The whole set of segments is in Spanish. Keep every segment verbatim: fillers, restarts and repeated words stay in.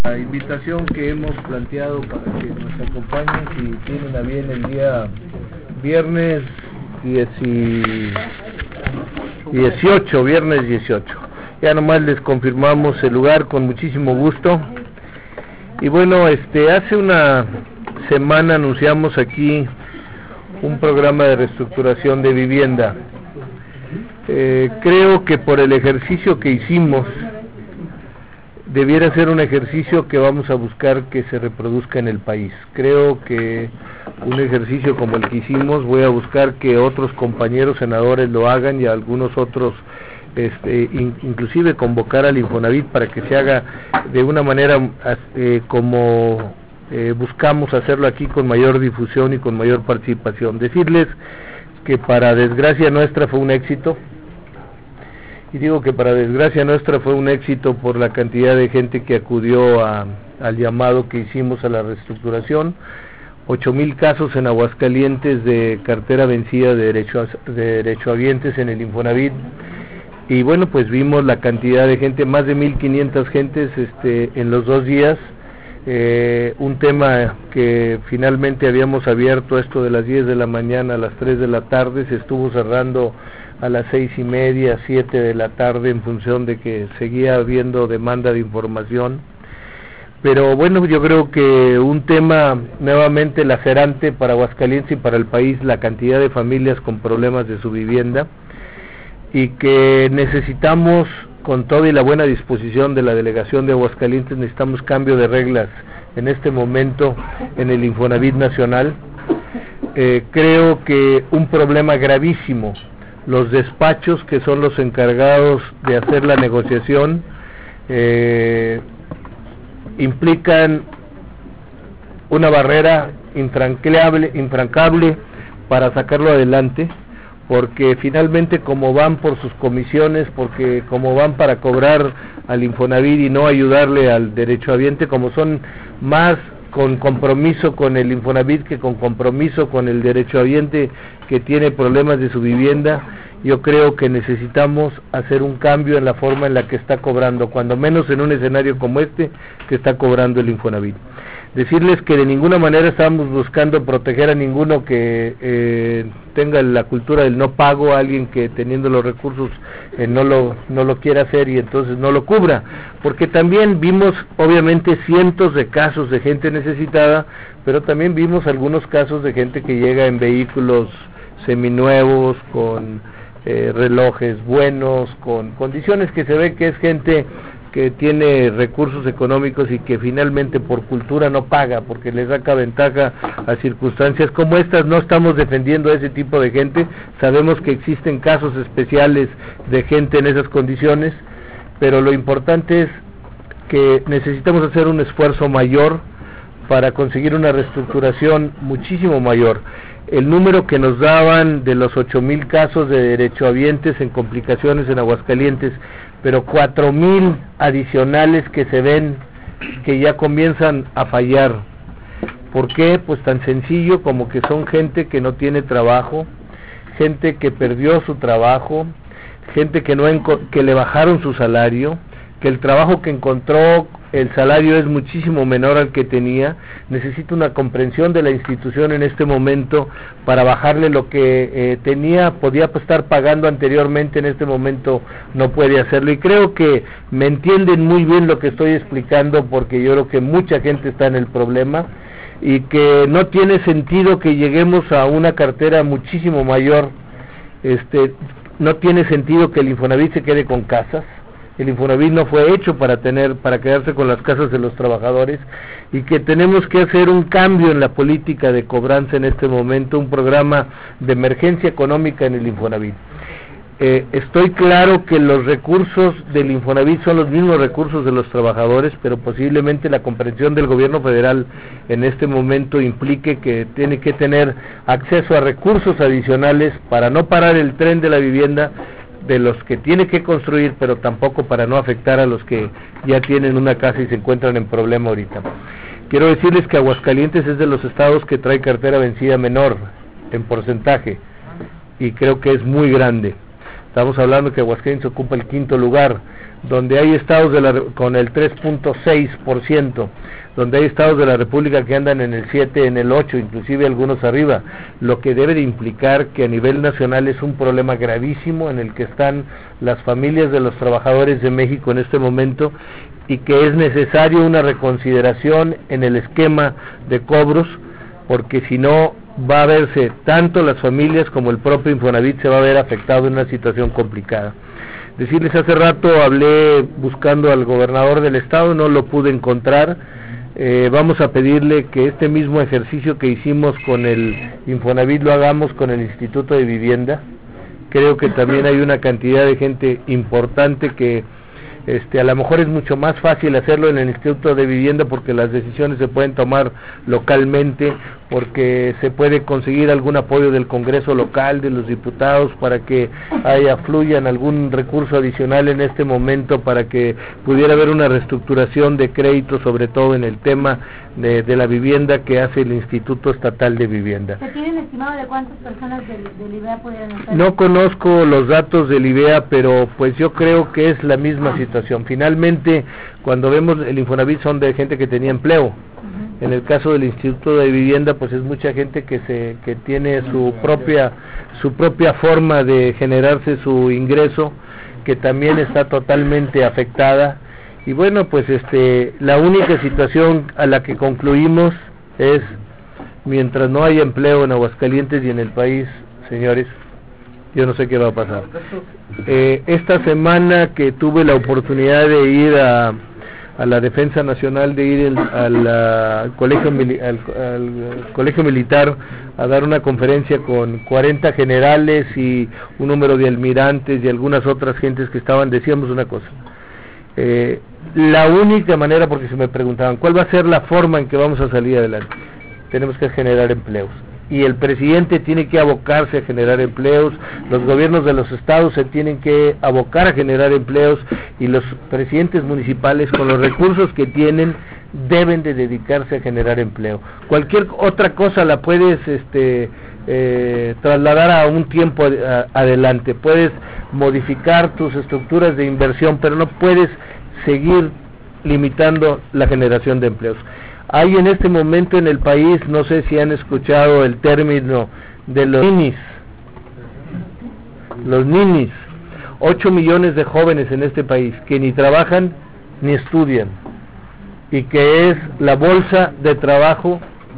La invitación que hemos planteado para que nos acompañen, si tienen a bien, el día viernes dieciocho, viernes dieciocho. Ya nomás les confirmamos el lugar con muchísimo gusto. Y bueno, este hace una semana anunciamos aquí un programa de reestructuración de vivienda. Eh, creo que por el ejercicio que hicimos, debiera ser un ejercicio que vamos a buscar que se reproduzca en el país. Creo que un ejercicio como el que hicimos, voy a buscar que otros compañeros senadores lo hagan y algunos otros, este, in, inclusive convocar al Infonavit para que se haga de una manera eh, como eh, buscamos hacerlo aquí, con mayor difusión y con mayor participación. Decirles que para desgracia nuestra fue un éxito. Y digo que para desgracia nuestra fue un éxito por la cantidad de gente que acudió a, al llamado que hicimos a la reestructuración. Ocho mil casos en Aguascalientes de cartera vencida de derecho a, de derechohabientes en el Infonavit. Y bueno, pues vimos la cantidad de gente, más de mil quinientas gentes este, en los dos días. Eh, un tema que finalmente habíamos abierto esto de las diez de la mañana a las tres de la tarde, se estuvo cerrando a las seis y media, siete de la tarde, en función de que seguía habiendo demanda de información. Pero bueno, yo creo que un tema nuevamente lacerante para Aguascalientes y para el país, la cantidad de familias con problemas de su vivienda, y que necesitamos, con toda y la buena disposición de la delegación de Aguascalientes, necesitamos cambio de reglas en este momento en el Infonavit Nacional. Eh, creo que un problema gravísimo, los despachos que son los encargados de hacer la negociación, eh, implican una barrera infranqueable, infrancable para sacarlo adelante, porque finalmente como van por sus comisiones, porque como van para cobrar al Infonavit y no ayudarle al derechohabiente, como son más con compromiso con el Infonavit que con compromiso con el derechohabiente que tiene problemas de su vivienda, yo creo que necesitamos hacer un cambio en la forma en la que está cobrando, cuando menos en un escenario como este que está cobrando el Infonavit. Decirles que de ninguna manera estamos buscando proteger a ninguno que eh, tenga la cultura del no pago, a alguien que teniendo los recursos eh, no lo no lo quiera hacer y entonces no lo cubra, porque también vimos obviamente cientos de casos de gente necesitada, pero también vimos algunos casos de gente que llega en vehículos seminuevos, con eh, relojes buenos, con condiciones que se ve que es gente que tiene recursos económicos y que finalmente por cultura no paga, porque le saca ventaja a circunstancias como estas. No estamos defendiendo a ese tipo de gente, sabemos que existen casos especiales de gente en esas condiciones, pero lo importante es que necesitamos hacer un esfuerzo mayor para conseguir una reestructuración muchísimo mayor. El número que nos daban de los ocho mil casos de derechohabientes en complicaciones en Aguascalientes, pero cuatro mil adicionales que se ven que ya comienzan a fallar. ¿Por qué? Pues tan sencillo como que son gente que no tiene trabajo, gente que perdió su trabajo, gente que no enco- que le bajaron su salario, que el trabajo que encontró, el salario es muchísimo menor al que tenía. Necesita una comprensión de la institución en este momento para bajarle lo que eh, tenía, podía estar pagando anteriormente, en este momento no puede hacerlo. Y creo que me entienden muy bien lo que estoy explicando, porque yo creo que mucha gente está en el problema y que no tiene sentido que lleguemos a una cartera muchísimo mayor. Este, no tiene sentido que el Infonavit se quede con casas. El Infonavit no fue hecho para tener, para quedarse con las casas de los trabajadores, y que tenemos que hacer un cambio en la política de cobranza en este momento, un programa de emergencia económica en el Infonavit. Eh, estoy claro que los recursos del Infonavit son los mismos recursos de los trabajadores, pero posiblemente la comprensión del gobierno federal en este momento implique que tiene que tener acceso a recursos adicionales para no parar el tren de la vivienda de los que tiene que construir, pero tampoco para no afectar a los que ya tienen una casa y se encuentran en problema ahorita. Quiero decirles que Aguascalientes es de los estados que trae cartera vencida menor en porcentaje, y creo que es muy grande. Estamos hablando que Aguascalientes ocupa el quinto lugar. donde hay estados de la, con el tres punto seis por ciento, donde hay estados de la República que andan en el siete, en el ocho, inclusive algunos arriba, lo que debe de implicar que a nivel nacional es un problema gravísimo en el que están las familias de los trabajadores de México en este momento, y que es necesario una reconsideración en el esquema de cobros, porque si no va a verse tanto las familias como el propio Infonavit se va a ver afectado en una situación complicada. Decirles, hace rato hablé buscando al gobernador del estado, no lo pude encontrar. Eh, vamos a pedirle que este mismo ejercicio que hicimos con el Infonavit lo hagamos con el Instituto de Vivienda. Creo que también hay una cantidad de gente importante que Este, a lo mejor es mucho más fácil hacerlo en el Instituto de Vivienda porque las decisiones se pueden tomar localmente, porque se puede conseguir algún apoyo del Congreso local, de los diputados, para que haya, fluyan algún recurso adicional en este momento para que pudiera haber una reestructuración de crédito, sobre todo en el tema de, de la vivienda que hace el Instituto Estatal de Vivienda. ¿Se tienen estimado de cuántas personas del, del I B E A pudieran estar? No conozco los datos del I B E A, pero pues yo creo que es la misma situación. Finalmente, cuando vemos el Infonavit son de gente que tenía empleo. Uh-huh. En el caso del Instituto de Vivienda, pues es mucha gente que se que tiene su propia su propia forma de generarse su ingreso, que también está totalmente afectada. Y bueno, pues este la única situación a la que concluimos es, mientras no haya empleo en Aguascalientes y en el país, señores, yo no sé qué va a pasar. Eh, esta semana que tuve la oportunidad de ir a, a la Defensa Nacional, de ir el, al, al, colegio, al, al colegio militar a dar una conferencia con cuarenta generales y un número de almirantes y algunas otras gentes que estaban, decíamos una cosa. Eh, la única manera, porque se me preguntaban, ¿cuál va a ser la forma en que vamos a salir adelante? Tenemos que generar empleos. Y el presidente tiene que abocarse a generar empleos, los gobiernos de los estados se tienen que abocar a generar empleos, y los presidentes municipales, con los recursos que tienen, deben de dedicarse a generar empleo. Cualquier otra cosa la puedes este, eh, trasladar a un tiempo a, adelante, puedes modificar tus estructuras de inversión, pero no puedes seguir limitando la generación de empleos. Hay en este momento en el país, no sé si han escuchado el término de los ninis, los ninis, ocho millones de jóvenes en este país que ni trabajan ni estudian, y que es la bolsa de trabajo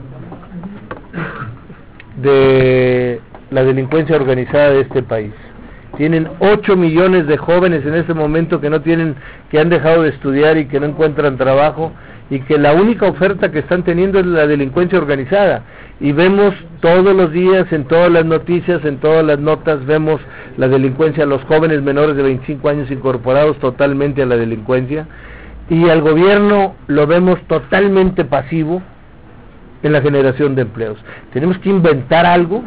de la delincuencia organizada de este país. Tienen ocho millones de jóvenes en este momento que no tienen, que han dejado de estudiar y que no encuentran trabajo, y que la única oferta que están teniendo es la delincuencia organizada. Y vemos todos los días, en todas las noticias, en todas las notas, vemos la delincuencia, los jóvenes menores de veinticinco años incorporados totalmente a la delincuencia, y al gobierno lo vemos totalmente pasivo en la generación de empleos. Tenemos que inventar algo,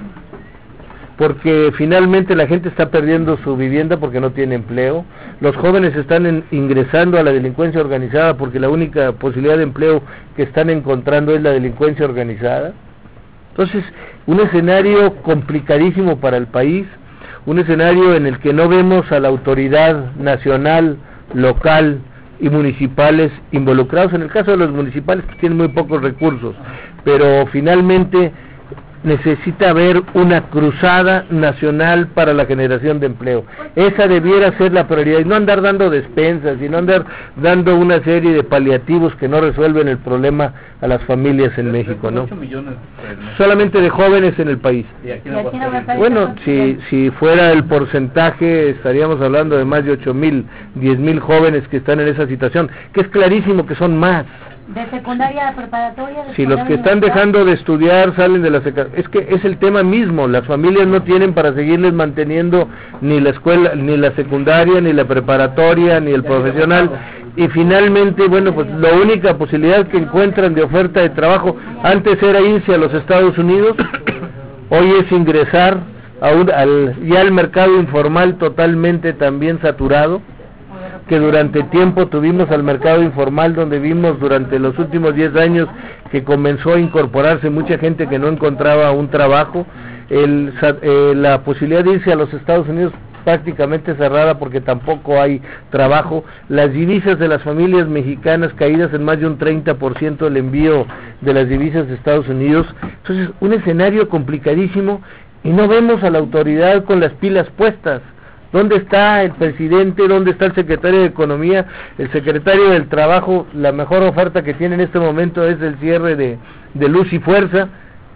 porque finalmente la gente está perdiendo su vivienda porque no tiene empleo, los jóvenes están en, ingresando a la delincuencia organizada porque la única posibilidad de empleo que están encontrando es la delincuencia organizada. Entonces, un escenario complicadísimo para el país, un escenario en el que no vemos a la autoridad nacional, local y municipales involucrados. En el caso de los municipales, pues tienen muy pocos recursos, pero finalmente necesita haber una cruzada nacional para la generación de empleo. Esa debiera ser la prioridad, y no andar dando despensas, y no andar dando una serie de paliativos que no resuelven el problema a las familias en México, ¿no? Solamente de jóvenes en el país. Bueno, si si fuera el porcentaje, estaríamos hablando de más de ocho mil, diez mil jóvenes que están en esa situación, que es clarísimo que son más. ¿De secundaria a preparatoria? Si los que están dejando de estudiar salen de la secundaria, es que es el tema mismo, las familias no tienen para seguirles manteniendo ni la escuela, ni la secundaria, ni la preparatoria, ni el profesional, y finalmente, bueno, pues la única posibilidad que encuentran de oferta de trabajo, antes era irse a los Estados Unidos, hoy es ingresar a un, al, ya al mercado informal totalmente también saturado, que durante tiempo tuvimos al mercado informal, donde vimos durante los últimos diez años que comenzó a incorporarse mucha gente que no encontraba un trabajo. El, eh, la posibilidad de irse a los Estados Unidos prácticamente cerrada porque tampoco hay trabajo, las divisas de las familias mexicanas caídas en más de un treinta por ciento del envío de las divisas de Estados Unidos. Entonces, un escenario complicadísimo y no vemos a la autoridad con las pilas puestas. ¿Dónde está el presidente? ¿Dónde está el secretario de Economía? El secretario del Trabajo, la mejor oferta que tiene en este momento es el cierre de, de Luz y Fuerza.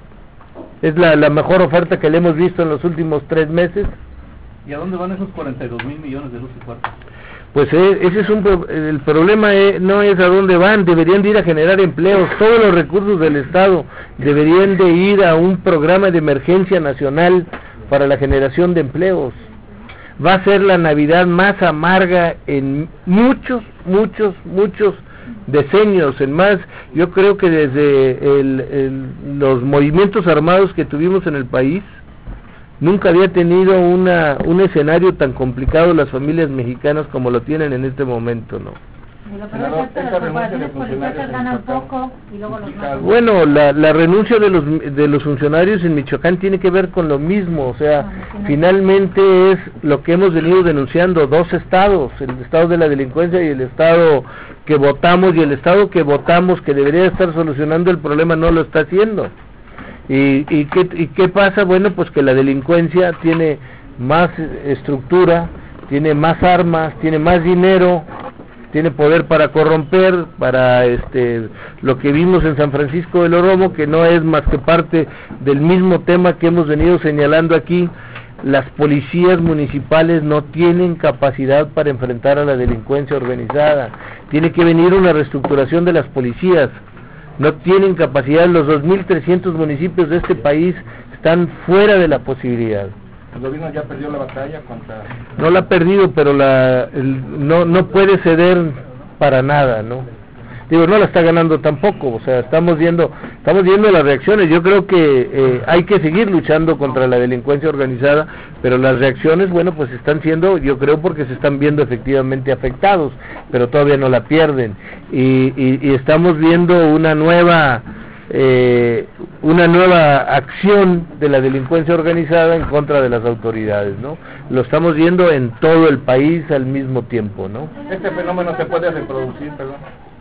Es la, la mejor oferta que le hemos visto en los últimos tres meses. ¿Y a dónde van esos cuarenta y dos mil millones de Luz y Fuerza? Pues eh, ese es un el problema, eh, no es a dónde van, deberían de ir a generar empleos, todos los recursos del Estado deberían de ir a un programa de emergencia nacional para la generación de empleos. Va a ser la Navidad más amarga en muchos, muchos, muchos decenios, en más, yo creo que desde el, el, los movimientos armados que tuvimos en el país, nunca había tenido una un escenario tan complicado las familias mexicanas como lo tienen en este momento, ¿no? Y lo peor es que las corporaciones policíacas ganan poco y luego los matan. Bueno, la, la renuncia de los de los funcionarios en Michoacán tiene que ver con lo mismo, o sea, no, finalmente es lo que hemos venido denunciando, dos estados, el estado de la delincuencia y el estado que votamos, y el estado que votamos que debería estar solucionando el problema no lo está haciendo. ¿Y, y, qué, ¿Y qué pasa? Bueno, pues que la delincuencia tiene más estructura, tiene más armas, tiene más dinero, tiene poder para corromper, para este lo que vimos en San Francisco de los Romo, que no es más que parte del mismo tema que hemos venido señalando aquí. Las policías municipales no tienen capacidad para enfrentar a la delincuencia organizada. Tiene que venir una reestructuración de las policías. No tienen capacidad, los dos mil trescientos municipios de este país están fuera de la posibilidad. El gobierno ya perdió la batalla contra... No la ha perdido, pero la el, no no puede ceder para nada, ¿no? Digo, no la está ganando tampoco, o sea, estamos viendo estamos viendo las reacciones. Yo creo que eh, hay que seguir luchando contra la delincuencia organizada, pero las reacciones, bueno, pues están siendo, yo creo, porque se están viendo efectivamente afectados, pero todavía no la pierden, y, y, y estamos viendo una nueva eh, una nueva acción de la delincuencia organizada en contra de las autoridades, ¿no? Lo estamos viendo en todo el país al mismo tiempo, ¿no? Este fenómeno se puede reproducir, perdón.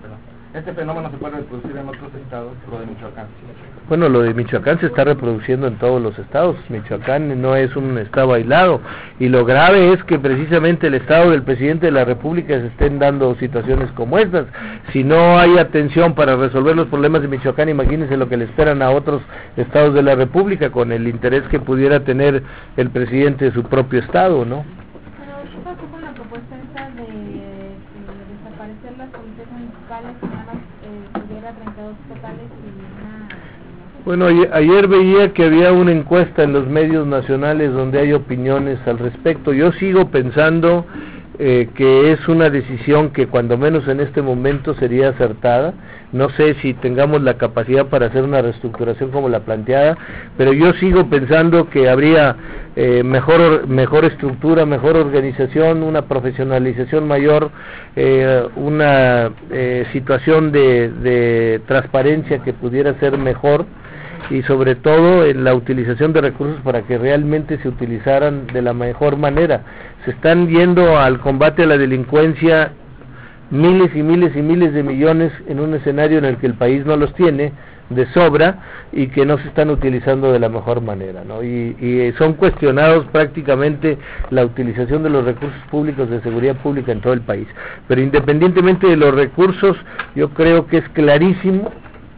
Este fenómeno se puede reproducir en otros estados, lo de Michoacán. Bueno, lo de Michoacán se está reproduciendo en todos los estados. Michoacán no es un estado aislado, y lo grave es que precisamente el estado del presidente de la República se estén dando situaciones como estas. Si no hay atención para resolver los problemas de Michoacán, imagínense lo que le esperan a otros estados de la República, con el interés que pudiera tener el presidente de su propio estado, ¿no? Pero ¿qué pasó con la propuesta esa de, de desaparecer las policías municipales y nada más eh, hubiera treinta y dos totales y una... Bueno, ayer, ayer veía que había una encuesta en los medios nacionales donde hay opiniones al respecto. Yo sigo pensando eh, que es una decisión que cuando menos en este momento sería acertada. No sé si tengamos la capacidad para hacer una reestructuración como la planteada, pero yo sigo pensando que habría eh, mejor mejor estructura, mejor organización, una profesionalización mayor, eh, una eh, situación de, de transparencia que pudiera ser mejor, y sobre todo en la utilización de recursos para que realmente se utilizaran de la mejor manera. Se están yendo al combate a la delincuencia miles y miles y miles de millones en un escenario en el que el país no los tiene de sobra y que no se están utilizando de la mejor manera, ¿no? Y, y son cuestionados prácticamente la utilización de los recursos públicos de seguridad pública en todo el país. Pero independientemente de los recursos, yo creo que es clarísimo.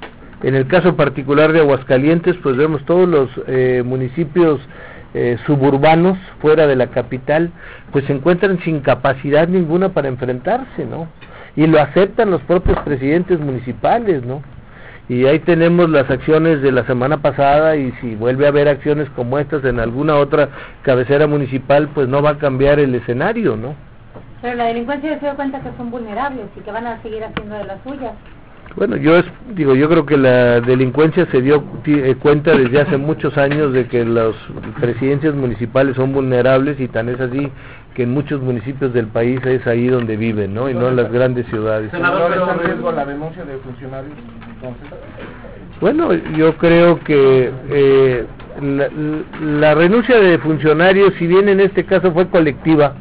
En el caso particular de Aguascalientes, pues vemos todos los eh, municipios eh, suburbanos fuera de la capital, pues se encuentran sin capacidad ninguna para enfrentarse, ¿no? Y lo aceptan los propios presidentes municipales, ¿no? Y ahí tenemos las acciones de la semana pasada, y si vuelve a haber acciones como estas en alguna otra cabecera municipal, pues no va a cambiar el escenario, ¿no? Pero la delincuencia se dio cuenta que son vulnerables y que van a seguir haciendo de las suyas. Bueno, yo es, digo, yo creo que la delincuencia se dio eh, cuenta desde hace muchos años de que las presidencias municipales son vulnerables, y tan es así que en muchos municipios del país es ahí donde viven, ¿no? Y no en las grandes ciudades. Senador, ¿está en riesgo la denuncia de funcionarios entonces? Bueno, yo creo que eh, la, la renuncia de funcionarios, si bien en este caso fue colectiva,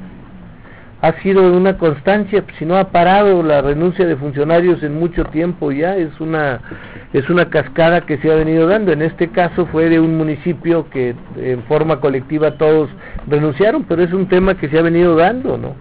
ha sido una constancia, si no ha parado la renuncia de funcionarios en mucho tiempo ya, es una es una cascada que se ha venido dando. En este caso fue de un municipio que en forma colectiva todos renunciaron, pero es un tema que se ha venido dando, ¿no?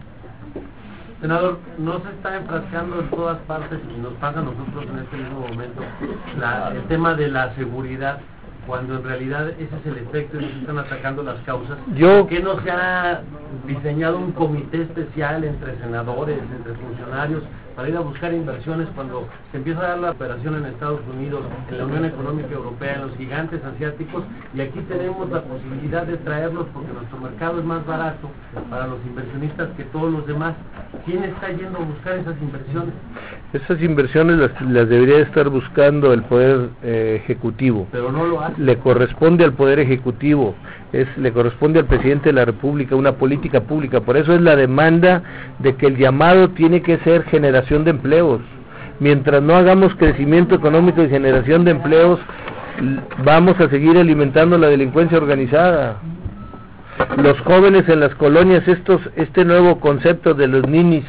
Senador, no se está enfrascando en todas partes, y nos pasa a nosotros en este mismo momento, la, el tema de la seguridad, cuando en realidad ese es el efecto y nos están atacando las causas. Yo... ¿Por qué no se ha diseñado un comité especial entre senadores, entre funcionarios, para ir a buscar inversiones cuando se empieza a dar la operación en Estados Unidos, en la Unión Económica Europea, en los gigantes asiáticos, y aquí tenemos la posibilidad de traerlos porque nuestro mercado es más barato para los inversionistas que todos los demás? ¿Quién está yendo a buscar esas inversiones? Esas inversiones las, las debería estar buscando el Poder eh, Ejecutivo. Pero no lo hace. Le corresponde al Poder Ejecutivo, es le corresponde al Presidente de la República una política pública. Por eso es la demanda de que el llamado tiene que ser generación de empleos. Mientras no hagamos crecimiento económico y generación de empleos, vamos a seguir alimentando la delincuencia organizada. Los jóvenes en las colonias, estos este nuevo concepto de los ninis,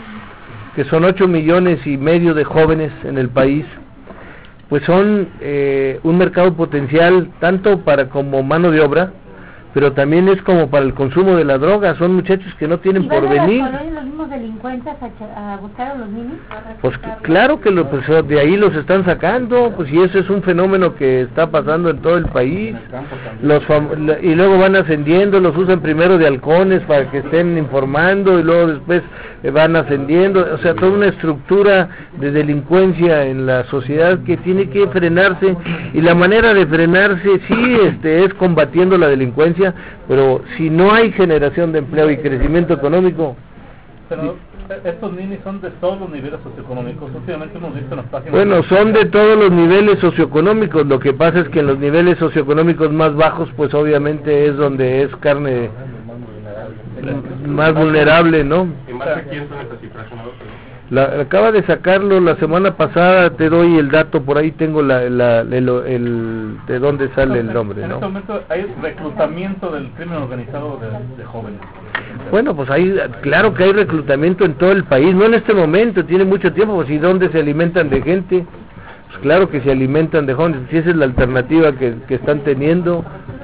que son ocho millones y medio de jóvenes en el país, pues son eh, un mercado potencial tanto para como mano de obra, pero también es como para el consumo de la droga. Son muchachos que no tienen porvenir. ¿Y los mismos delincuentes a, a buscar a los niños? Pues claro que lo, pues, de ahí los están sacando, pues y eso es un fenómeno que está pasando en todo el país. Los fam- y luego van ascendiendo, los usan primero de halcones para que estén informando y luego después eh, van ascendiendo, o sea, toda una estructura de delincuencia en la sociedad que tiene que frenarse, y la manera de frenarse sí este es combatiendo la delincuencia, pero si no hay generación de empleo y crecimiento económico. Pero estos ninis son de todos los niveles socioeconómicos. Últimamente hemos visto en las páginas. Bueno, son de todos los niveles socioeconómicos. Lo que pasa es que en los niveles socioeconómicos más bajos, pues obviamente es donde es carne más vulnerable, ¿no? ¿Y más aquí son estas cifras? La, acaba de sacarlo la semana pasada, te doy el dato, por ahí tengo la, la, el, el, de dónde sale el nombre, En ¿no? este momento hay reclutamiento del crimen organizado de, de jóvenes. Bueno, pues hay, claro que hay reclutamiento en todo el país, no en este momento, tiene mucho tiempo, pues ¿y dónde se alimentan de gente? Pues claro que se alimentan de jóvenes, si esa es la alternativa que, que están teniendo.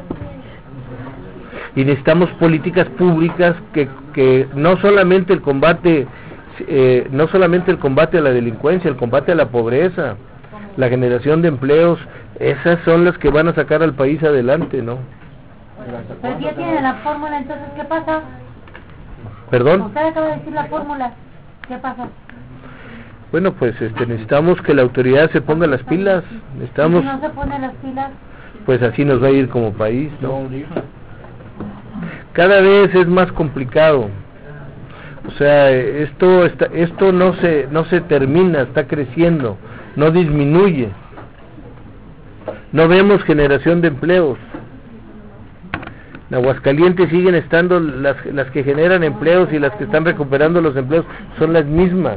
Y necesitamos políticas públicas que, que no solamente el combate Eh, no solamente el combate a la delincuencia, el combate a la pobreza, la generación de empleos, esas son las que van a sacar al país adelante, ¿no? Pero si ya tienen la fórmula, entonces ¿qué pasa? ¿Perdón? Usted acaba de decir la fórmula, ¿qué pasa? Bueno, pues este, necesitamos que la autoridad se ponga las pilas, necesitamos, Si no se ponen las pilas, pues así nos va a ir como país, ¿no? Cada vez es más complicado. O sea, esto está, esto no se no se termina, está creciendo, no disminuye. No vemos generación de empleos. En Aguascalientes siguen estando las las que generan empleos, y las que están recuperando los empleos son las mismas.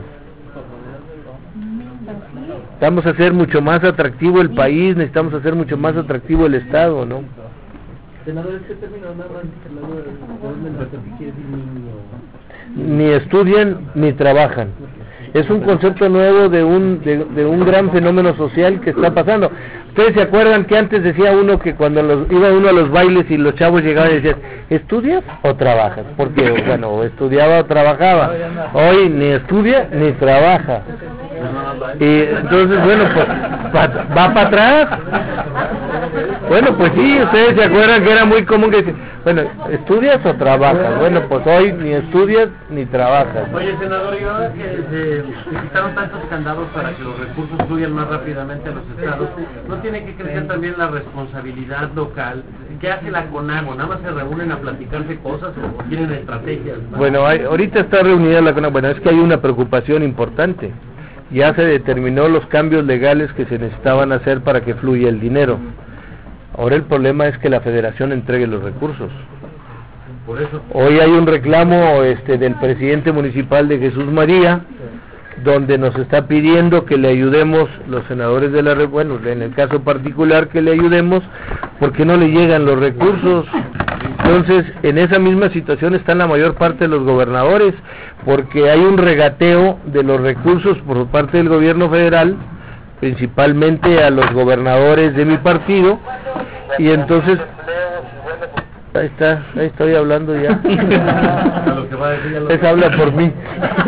Necesitamos hacer mucho más atractivo el país, necesitamos hacer mucho más atractivo el Estado, ¿no? Senador, ¿qué término nada más quiere decir niño? Ni estudian ni trabajan. Es un concepto nuevo de un de, de un gran fenómeno social que está pasando. ¿Ustedes se acuerdan que antes decía uno que cuando los, iba uno a los bailes y los chavos llegaban y decían, ¿estudias o trabajas? Porque, bueno, o estudiaba o trabajaba. Hoy ni estudia ni trabaja. Y entonces, bueno, pues, pa, ¿va para atrás? Bueno, pues sí, ustedes se acuerdan que era muy común que bueno, ¿estudias o trabajas? Bueno, pues hoy ni estudias ni trabajas. Oye, senador, y ahora que se, se quitaron tantos candados para que los recursos fluyan más rápidamente a los estados, ¿no tiene que crecer también la responsabilidad local? ¿Qué hace la CONAGO? ¿Nada más se reúnen a platicarse cosas o tienen estrategias, ¿no? Bueno, hay, ahorita está reunida la CONAGO. Bueno, es que hay una preocupación importante. Ya se determinó los cambios legales que se necesitaban hacer para que fluya el dinero. Ahora el problema es que la federación entregue los recursos. Por eso. Hoy hay un reclamo este del presidente municipal de Jesús María, donde nos está pidiendo que le ayudemos los senadores de la, bueno, en el caso particular que le ayudemos porque no le llegan los recursos. Entonces, en esa misma situación están la mayor parte de los gobernadores, porque hay un regateo de los recursos por parte del gobierno federal, principalmente a los gobernadores de mi partido, y entonces, ahí está, ahí estoy hablando ya, esa habla por mí.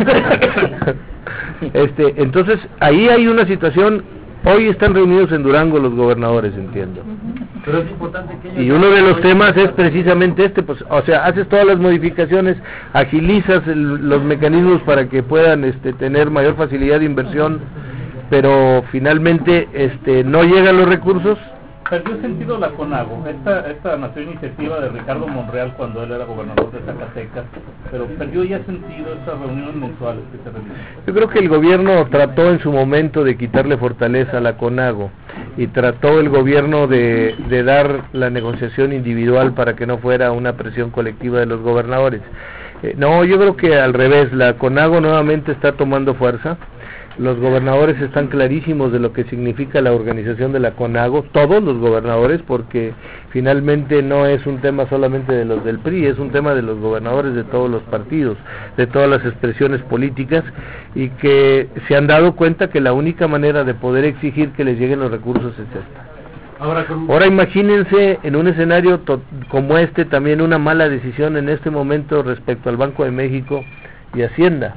Este, entonces, ahí hay una situación. Hoy están reunidos en Durango los gobernadores, entiendo. Pero es importante que ellos... Y uno de los temas es precisamente este, pues, o sea, haces todas las modificaciones, agilizas el, los mecanismos para que puedan este, tener mayor facilidad de inversión, pero finalmente este, no llegan los recursos. Perdió sentido la CONAGO. Esta, esta nació iniciativa de Ricardo Monreal cuando él era gobernador de Zacatecas, pero perdió ya sentido estas reuniones mensuales que se realizan. Yo creo que el gobierno trató en su momento de quitarle fortaleza a la CONAGO y trató el gobierno de, de dar la negociación individual para que no fuera una presión colectiva de los gobernadores. Eh, no, yo creo que al revés, la CONAGO nuevamente está tomando fuerza. Los gobernadores están clarísimos de lo que significa la organización de la CONAGO, todos los gobernadores, porque finalmente no es un tema solamente de los del P R I, es un tema de los gobernadores de todos los partidos, de todas las expresiones políticas, y que se han dado cuenta que la única manera de poder exigir que les lleguen los recursos es esta. Ahora, con... Ahora imagínense en un escenario como este, también una mala decisión en este momento respecto al Banco de México y Hacienda.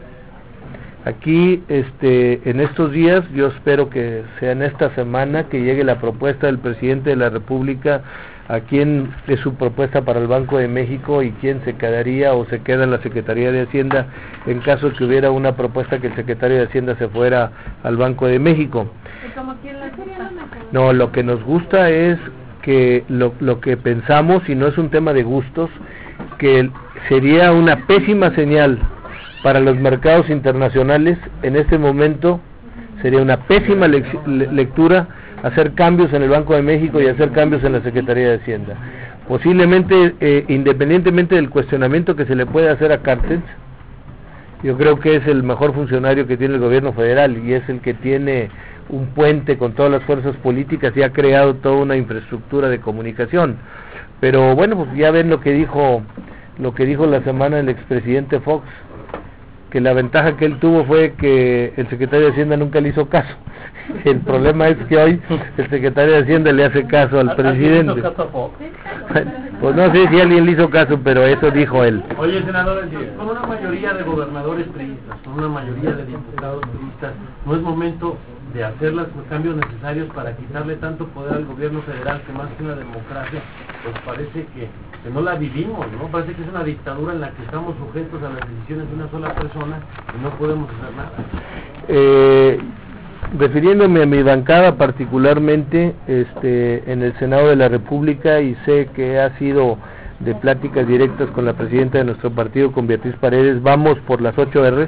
Aquí, este, en estos días, yo espero que sea en esta semana que llegue la propuesta del presidente de la República, a quién es su propuesta para el Banco de México y quién se quedaría o se queda en la Secretaría de Hacienda en caso que hubiera una propuesta que el secretario de Hacienda se fuera al Banco de México. ¿Y como quién la sería? No, lo que nos gusta es que lo, lo que pensamos, y no es un tema de gustos, que sería una pésima señal para los mercados internacionales. En este momento sería una pésima le lectura hacer cambios en el Banco de México y hacer cambios en la Secretaría de Hacienda. Posiblemente, eh, independientemente del cuestionamiento que se le puede hacer a Carstens, yo creo que es el mejor funcionario que tiene el gobierno federal y es el que tiene un puente con todas las fuerzas políticas y ha creado toda una infraestructura de comunicación. Pero bueno, pues ya ven lo que dijo lo que dijo la semana el expresidente Fox, que la ventaja que él tuvo fue que el secretario de Hacienda nunca le hizo caso. El problema es que hoy el secretario de Hacienda le hace caso al presidente. ¿Le hizo caso a Fox? Pues no sé si alguien le hizo caso, pero eso dijo él. Oye, senador, con una mayoría de gobernadores priistas, con una mayoría de diputados priistas, ¿no es momento de hacer los cambios necesarios para quitarle tanto poder al gobierno federal, que más que una democracia, pues parece que, que no la vivimos, ¿no? Parece que es una dictadura en la que estamos sujetos a las decisiones de una sola persona y no podemos hacer nada. Eh, refiriéndome a mi bancada particularmente, este, en el Senado de la República, y sé que ha sido de pláticas directas con la presidenta de nuestro partido, con Beatriz Paredes, vamos por las ocho erres,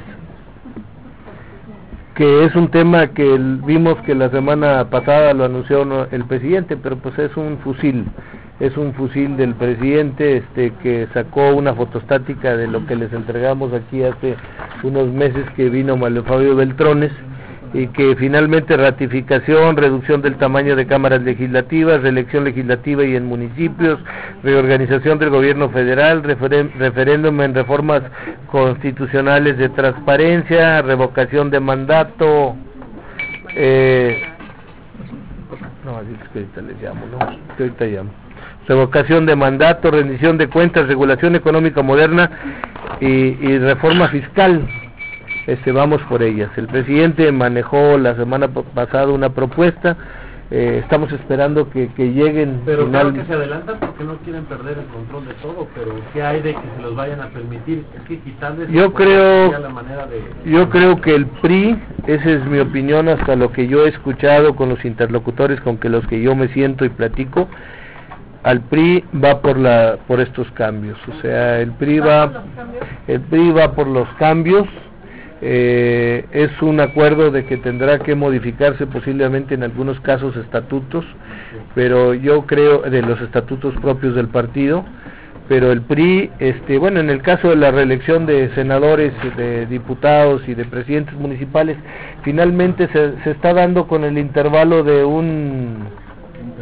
que es un tema que el, vimos que la semana pasada lo anunció no, el presidente, pero pues es un fusil, es un fusil del presidente este que sacó una fotostática de lo que les entregamos aquí hace unos meses, que vino Manuel Fabio Beltrones, y que finalmente ratificación, reducción del tamaño de cámaras legislativas, reelección legislativa y en municipios, reorganización del gobierno federal, referen referéndum en reformas constitucionales de transparencia, revocación de mandato, eh, no, es que ahorita les llamo, no, que ahorita llamo, revocación de mandato, rendición de cuentas, regulación económica moderna y, y reforma fiscal. Este, vamos por ellas. El presidente manejó la semana pasada una propuesta, eh, estamos esperando que, que lleguen. Pero final... claro que se adelantan porque no quieren perder el control de todo, pero ¿qué hay de que se los vayan a permitir? Es que quitarles... Yo creo, la manera de... yo creo que el P R I, esa es mi opinión hasta lo que yo he escuchado con los interlocutores con que los que yo me siento y platico, al P R I va por la por estos cambios, o sea, el P R I va, el P R I va por los cambios. Eh, es un acuerdo de que tendrá que modificarse posiblemente en algunos casos estatutos, pero yo creo de los estatutos propios del partido, pero el P R I, este, bueno, en el caso de la reelección de senadores, de diputados y de presidentes municipales, finalmente se, se está dando con el intervalo de un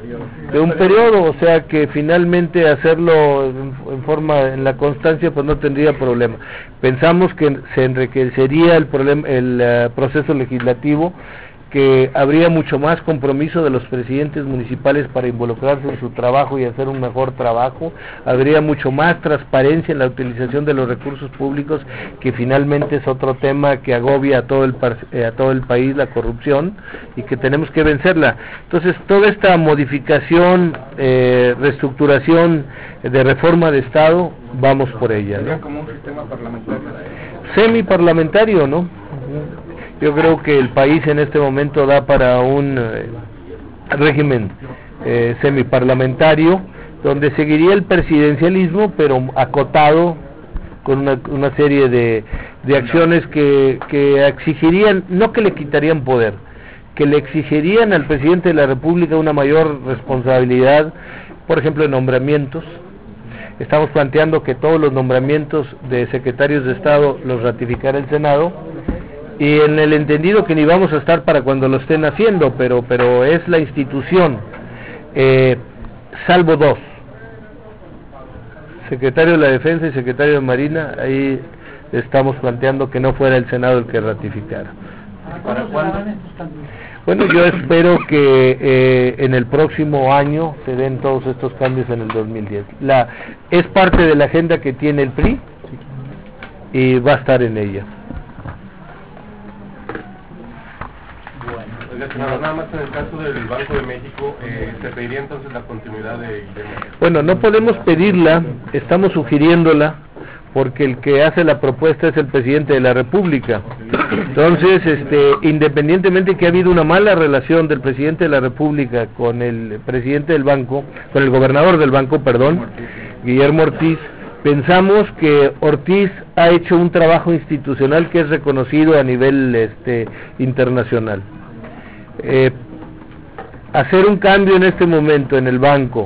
de un periodo, o sea que finalmente hacerlo en, en forma, en la constancia, pues no tendría problema. Pensamos que se enriquecería el, problema, el uh, proceso legislativo, que habría mucho más compromiso de los presidentes municipales para involucrarse en su trabajo y hacer un mejor trabajo, habría mucho más transparencia en la utilización de los recursos públicos, que finalmente es otro tema que agobia a todo el, a todo el país, la corrupción, y que tenemos que vencerla. Entonces, toda esta modificación, eh, reestructuración de reforma de Estado, vamos por ella, ¿no? Sería como un sistema parlamentario. Semi-parlamentario, ¿no? Yo creo que el país en este momento da para un eh, régimen eh, semiparlamentario, donde seguiría el presidencialismo, pero acotado con una, una serie de, de acciones que, que exigirían, no que le quitarían poder, que le exigirían al presidente de la República una mayor responsabilidad, por ejemplo, en nombramientos. Estamos planteando que todos los nombramientos de secretarios de Estado los ratificara el Senado, y en el entendido que ni vamos a estar para cuando lo estén haciendo, pero pero es la institución, eh, salvo dos, secretario de la Defensa y secretario de Marina, ahí estamos planteando que no fuera el Senado el que ratificara. ¿Para cuándo? Bueno, yo espero que eh, en el próximo año se den todos estos cambios en el dos mil diez. La, es parte de la agenda que tiene el P R I y va a estar en ella. Nada, nada más en el caso del Banco de México, eh, ¿se pediría entonces la continuidad de Guillermo? Bueno, no podemos pedirla, estamos sugiriéndola, porque el que hace la propuesta es el presidente de la República. Entonces, este, independientemente que ha habido una mala relación del presidente de la República con el presidente del banco, con el gobernador del banco, perdón, Guillermo Ortiz, pensamos que Ortiz ha hecho un trabajo institucional que es reconocido a nivel este, internacional. Eh, hacer un cambio en este momento en el banco,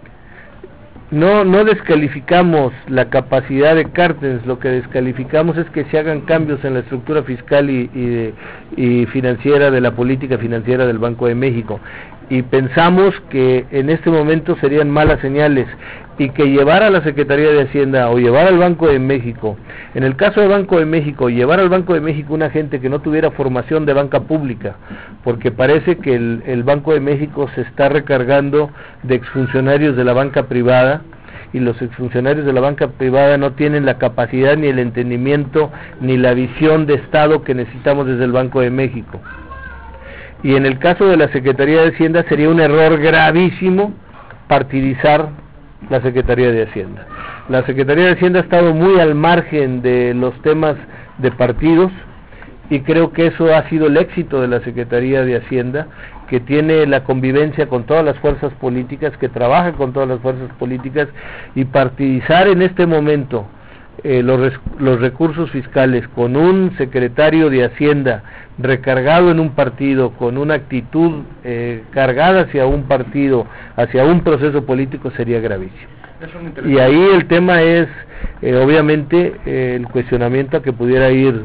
no no descalificamos la capacidad de Carstens, lo que descalificamos es que se hagan cambios en la estructura fiscal y, y, de, y financiera de la política financiera del Banco de México, y pensamos que en este momento serían malas señales, y que llevar a la Secretaría de Hacienda o llevar al Banco de México, en el caso del Banco de México, llevar al Banco de México una gente que no tuviera formación de banca pública, porque parece que el, el Banco de México se está recargando de exfuncionarios de la banca privada, y los exfuncionarios de la banca privada no tienen la capacidad, ni el entendimiento, ni la visión de Estado que necesitamos desde el Banco de México. Y en el caso de la Secretaría de Hacienda sería un error gravísimo partidizar la Secretaría de Hacienda. La Secretaría de Hacienda ha estado muy al margen de los temas de partidos, y creo que eso ha sido el éxito de la Secretaría de Hacienda, que tiene la convivencia con todas las fuerzas políticas, que trabaja con todas las fuerzas políticas, y partidizar en este momento eh, los, los recursos fiscales con un secretario de Hacienda recargado en un partido, con una actitud eh, cargada hacia un partido, hacia un proceso político, sería gravísimo. Y ahí el tema es, eh, obviamente, eh, el cuestionamiento a que pudiera ir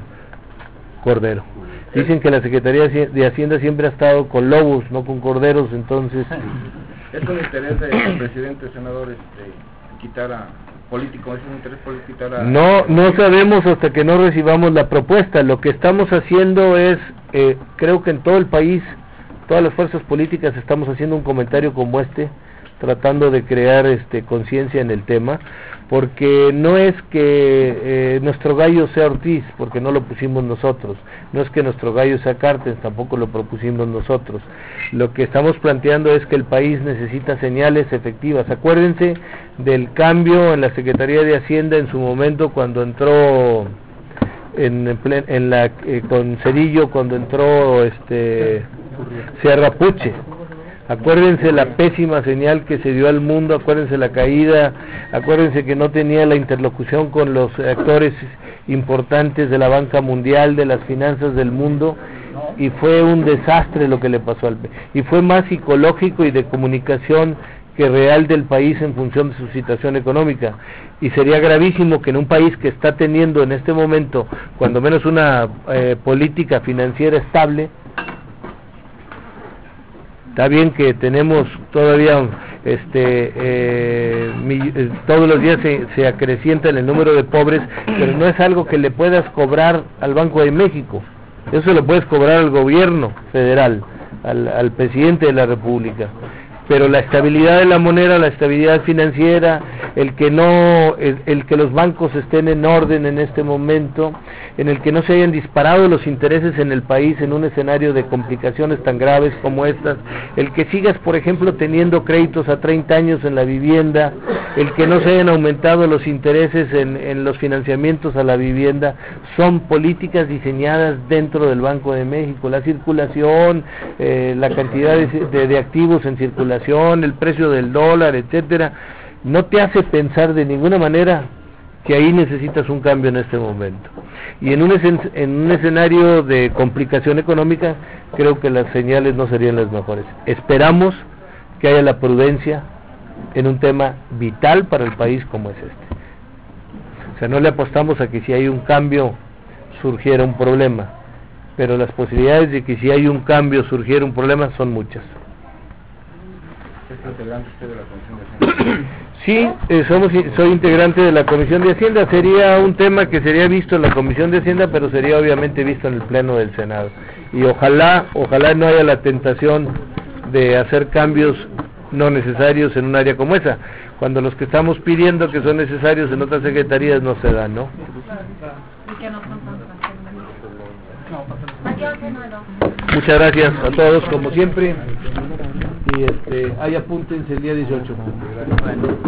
Cordero. Dicen que la Secretaría de Hacienda siempre ha estado con lobos, no con corderos, entonces... ¿Es un interés del presidente, senador, este, quitar a... político, es un interés político quitar a... No, no sabemos hasta que no recibamos la propuesta. Lo que estamos haciendo es, eh, creo que en todo el país, todas las fuerzas políticas estamos haciendo un comentario como este, tratando de crear este conciencia en el tema, porque no es que eh, nuestro gallo sea Ortiz, porque no lo pusimos nosotros, no es que nuestro gallo sea Carstens, tampoco lo propusimos nosotros. Lo que estamos planteando es que el país necesita señales efectivas. Acuérdense del cambio en la Secretaría de Hacienda en su momento, cuando entró en, en, plen, en la eh, con Cedillo, cuando entró este Sierra Puche. Acuérdense la pésima señal que se dio al mundo, acuérdense la caída, acuérdense que no tenía la interlocución con los actores importantes de la banca mundial, de las finanzas del mundo, y fue un desastre lo que le pasó al país, y fue más psicológico y de comunicación que real del país en función de su situación económica. Y sería gravísimo que en un país que está teniendo en este momento, cuando menos una eh, política financiera estable, está bien que tenemos todavía este eh, mi, eh, todos los días se, se acrecienta el número de pobres, pero no es algo que le puedas cobrar al Banco de México, eso lo puedes cobrar al gobierno federal, al, al presidente de la República. Pero la estabilidad de la moneda, la estabilidad financiera, el que no, el, el que los bancos estén en orden en este momento, en el que no se hayan disparado los intereses en el país en un escenario de complicaciones tan graves como estas, el que sigas, por ejemplo, teniendo créditos a treinta años en la vivienda, el que no se hayan aumentado los intereses en, en los financiamientos a la vivienda, son políticas diseñadas dentro del Banco de México. La circulación, eh, la cantidad de, de, de activos en circulación, el precio del dólar, etcétera, no te hace pensar de ninguna manera que ahí necesitas un cambio en este momento. Y en un, en un escenario de complicación económica, creo que las señales no serían las mejores. Esperamos que haya la prudencia en un tema vital para el país como es este. O sea, no le apostamos a que si hay un cambio surgiera un problema, pero las posibilidades de que si hay un cambio surgiera un problema son muchas. ¿Es integrante usted de la Comisión de Hacienda? Sí, eh, somos, soy integrante de la Comisión de Hacienda. Sería un tema que sería visto en la Comisión de Hacienda, pero sería obviamente visto en el Pleno del Senado. Y ojalá, ojalá no haya la tentación de hacer cambios no necesarios en un área como esa, cuando los que estamos pidiendo que son necesarios en otras secretarías no se dan, ¿no? Muchas gracias a todos, como siempre. Y este, ahí apúntense el día dieciocho.